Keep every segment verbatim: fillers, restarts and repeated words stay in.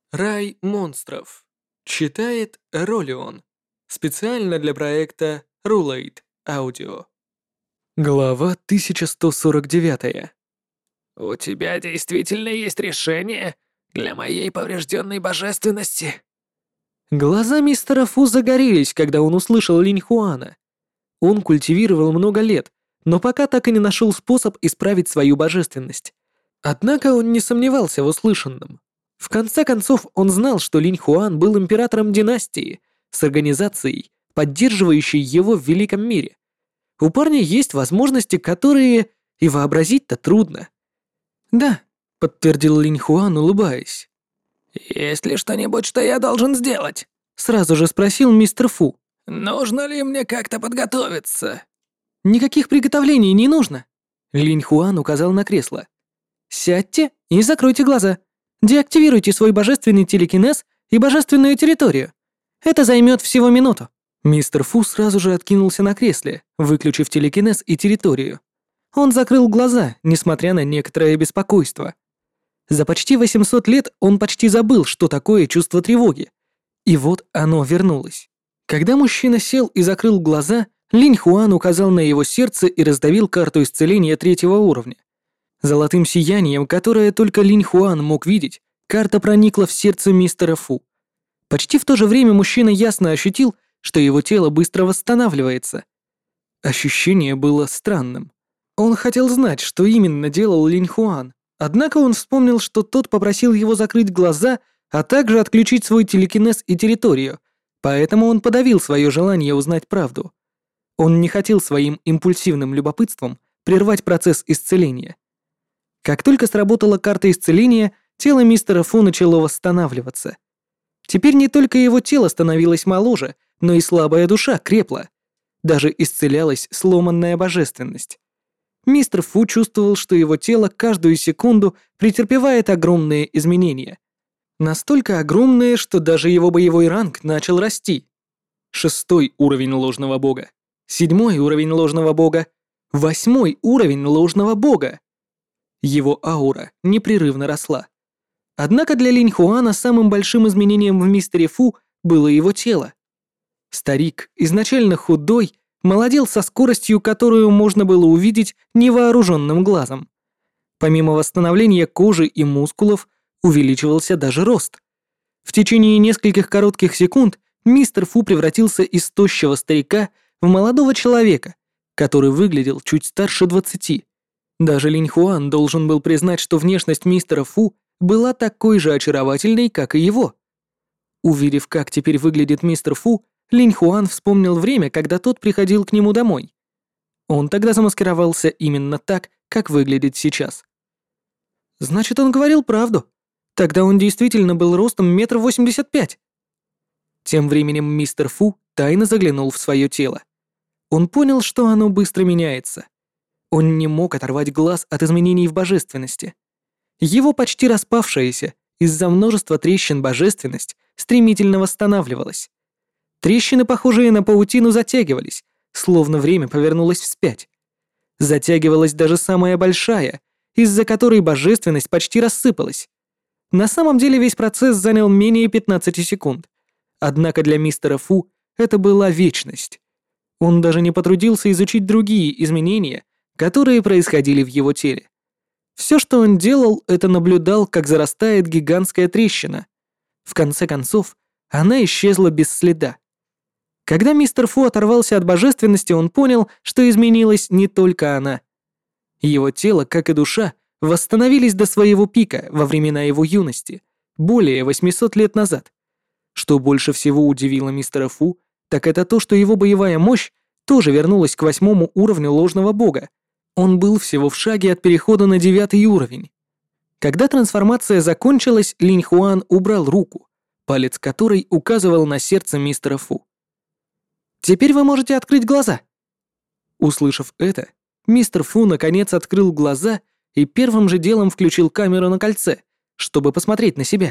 Рай монстров. Читает Ролион. Специально для проекта Rulate Audio. Глава тысяча сто сорок девять. «У тебя действительно есть решение для моей поврежденной божественности?» Глаза мистера Фу загорелись, когда он услышал Линь Хуана. Он культивировал много лет, но пока так и не нашел способ исправить свою божественность. Однако он не сомневался в услышанном. В конце концов, он знал, что Линь Хуан был императором династии, с организацией, поддерживающей его в великом мире. У парня есть возможности, которые и вообразить-то трудно. «Да», — подтвердил Линь Хуан, улыбаясь. «Есть ли что-нибудь, что я должен сделать?» — сразу же спросил мистер Фу. «Нужно ли мне как-то подготовиться?» «Никаких приготовлений не нужно», — Линь Хуан указал на кресло. «Сядьте и закройте глаза. Деактивируйте свой божественный телекинез и божественную территорию. Это займет всего минуту». Мистер Фу сразу же откинулся на кресле, выключив телекинез и территорию. Он закрыл глаза, несмотря на некоторое беспокойство. За почти восемьсот лет он почти забыл, что такое чувство тревоги. И вот оно вернулось. Когда мужчина сел и закрыл глаза, Линь Хуан указал на его сердце и раздавил карту исцеления третьего уровня. Золотым сиянием, которое только Линь Хуан мог видеть, карта проникла в сердце мистера Фу. Почти в то же время мужчина ясно ощутил, что его тело быстро восстанавливается. Ощущение было странным. Он хотел знать, что именно делал Линь Хуан, однако он вспомнил, что тот попросил его закрыть глаза, а также отключить свой телекинез и территорию, поэтому он подавил свое желание узнать правду. Он не хотел своим импульсивным любопытством прервать процесс исцеления. Как только сработала карта исцеления, тело мистера Фу начало восстанавливаться. Теперь не только его тело становилось моложе, но и слабая душа крепла. Даже исцелялась сломанная божественность. Мистер Фу чувствовал, что его тело каждую секунду претерпевает огромные изменения. Настолько огромные, что даже его боевой ранг начал расти. Шестой уровень ложного бога. Седьмой уровень ложного бога. Восьмой уровень ложного бога. Его аура непрерывно росла. Однако для Линь Хуана самым большим изменением в мистере Фу было его тело. Старик, изначально худой, молодел со скоростью, которую можно было увидеть невооруженным глазом. Помимо восстановления кожи и мускулов, увеличивался даже рост. В течение нескольких коротких секунд мистер Фу превратился из тощего старика в молодого человека, который выглядел чуть старше двадцати. Даже Линь Хуан должен был признать, что внешность мистера Фу была такой же очаровательной, как и его. Увидев, как теперь выглядит мистер Фу, Линь Хуан вспомнил время, когда тот приходил к нему домой. Он тогда замаскировался именно так, как выглядит сейчас. Значит, он говорил правду. Тогда он действительно был ростом метр восемьдесят пять. Тем временем мистер Фу тайно заглянул в свое тело. Он понял, что оно быстро меняется. Он не мог оторвать глаз от изменений в божественности. Его почти распавшаяся из-за множества трещин божественность стремительно восстанавливалась. Трещины, похожие на паутину, затягивались, словно время повернулось вспять. Затягивалась даже самая большая, из-за которой божественность почти рассыпалась. На самом деле весь процесс занял менее пятнадцати секунд. Однако для мистера Фу это была вечность. Он даже не потрудился изучить другие изменения, которые происходили в его теле. Все, что он делал, это наблюдал, как зарастает гигантская трещина. В конце концов, она исчезла без следа. Когда мистер Фу оторвался от божественности, он понял, что изменилась не только она. Его тело, как и душа, восстановились до своего пика во времена его юности, более восьмисот лет назад. Что больше всего удивило мистера Фу, так это то, что его боевая мощь тоже вернулась к восьмому уровню ложного бога. Он был всего в шаге от перехода на девятый уровень. Когда трансформация закончилась, Линь Хуан убрал руку, палец которой указывал на сердце мистера Фу. «Теперь вы можете открыть глаза». Услышав это, мистер Фу наконец открыл глаза и первым же делом включил камеру на кольце, чтобы посмотреть на себя.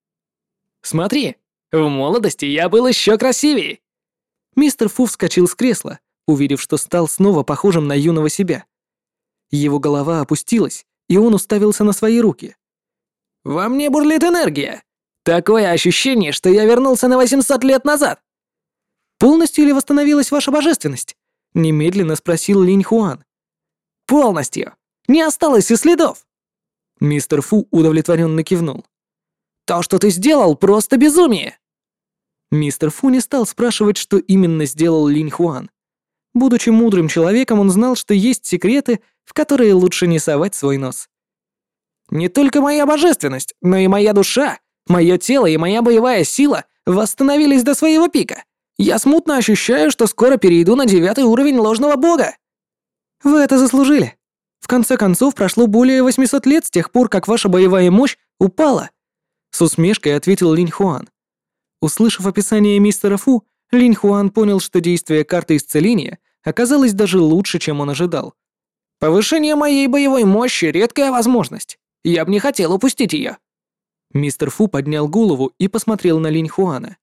«Смотри, в молодости я был еще красивее!» Мистер Фу вскочил с кресла, увидев, что стал снова похожим на юного себя. Его голова опустилась, и он уставился на свои руки. «Во мне бурлит энергия! Такое ощущение, что я вернулся на восемьсот лет назад. Полностью ли восстановилась ваша божественность? Немедленно спросил Линь Хуан. Полностью. Не осталось и следов. Мистер Фу удовлетворенно кивнул. То, что ты сделал, просто безумие. Мистер Фу не стал спрашивать, что именно сделал Линь Хуан. Будучи мудрым человеком, он знал, что есть секреты, в которые лучше не совать свой нос. Не только моя божественность, но и моя душа, мое тело и моя боевая сила восстановились до своего пика. Я смутно ощущаю, что скоро перейду на девятый уровень ложного бога. Вы это заслужили. В конце концов, прошло более восьмисот лет с тех пор, как ваша боевая мощь упала. С усмешкой ответил Линь Хуан. Услышав описание мистера Фу, Линь Хуан понял, что действие карты исцеления оказалось даже лучше, чем он ожидал. Повышение моей боевой мощи — редкая возможность. Я бы не хотел упустить ее. Мистер Фу поднял голову и посмотрел на Линь Хуана.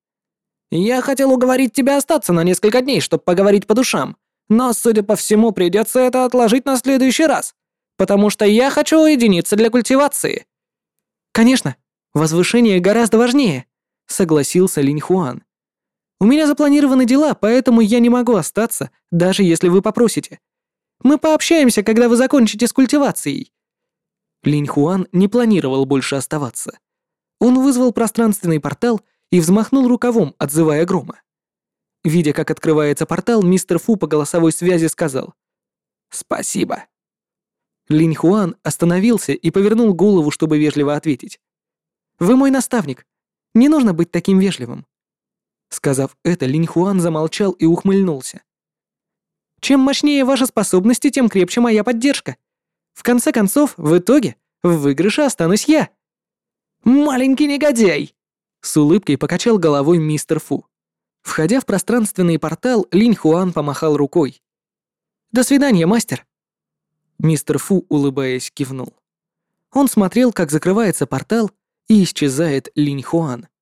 Я хотел уговорить тебя остаться на несколько дней, чтобы поговорить по душам, но, судя по всему, придется это отложить на следующий раз, потому что я хочу уединиться для культивации. Конечно, возвышение гораздо важнее, согласился Линь Хуан. У меня запланированы дела, поэтому я не могу остаться, даже если вы попросите. Мы пообщаемся, когда вы закончите с культивацией. Линь Хуан не планировал больше оставаться. Он вызвал пространственный портал и взмахнул рукавом, отзывая грома. Видя, как открывается портал, мистер Фу по голосовой связи сказал «Спасибо». Линь Хуан остановился и повернул голову, чтобы вежливо ответить. «Вы мой наставник. Не нужно быть таким вежливым». Сказав это, Линь Хуан замолчал и ухмыльнулся. «Чем мощнее ваши способности, тем крепче моя поддержка. В конце концов, в итоге, в выигрыше останусь я». «Маленький негодяй!» С улыбкой покачал головой мистер Фу. Входя в пространственный портал, Линь Хуан помахал рукой. «До свидания, мастер!» Мистер Фу, улыбаясь, кивнул. Он смотрел, как закрывается портал, и исчезает Линь Хуан.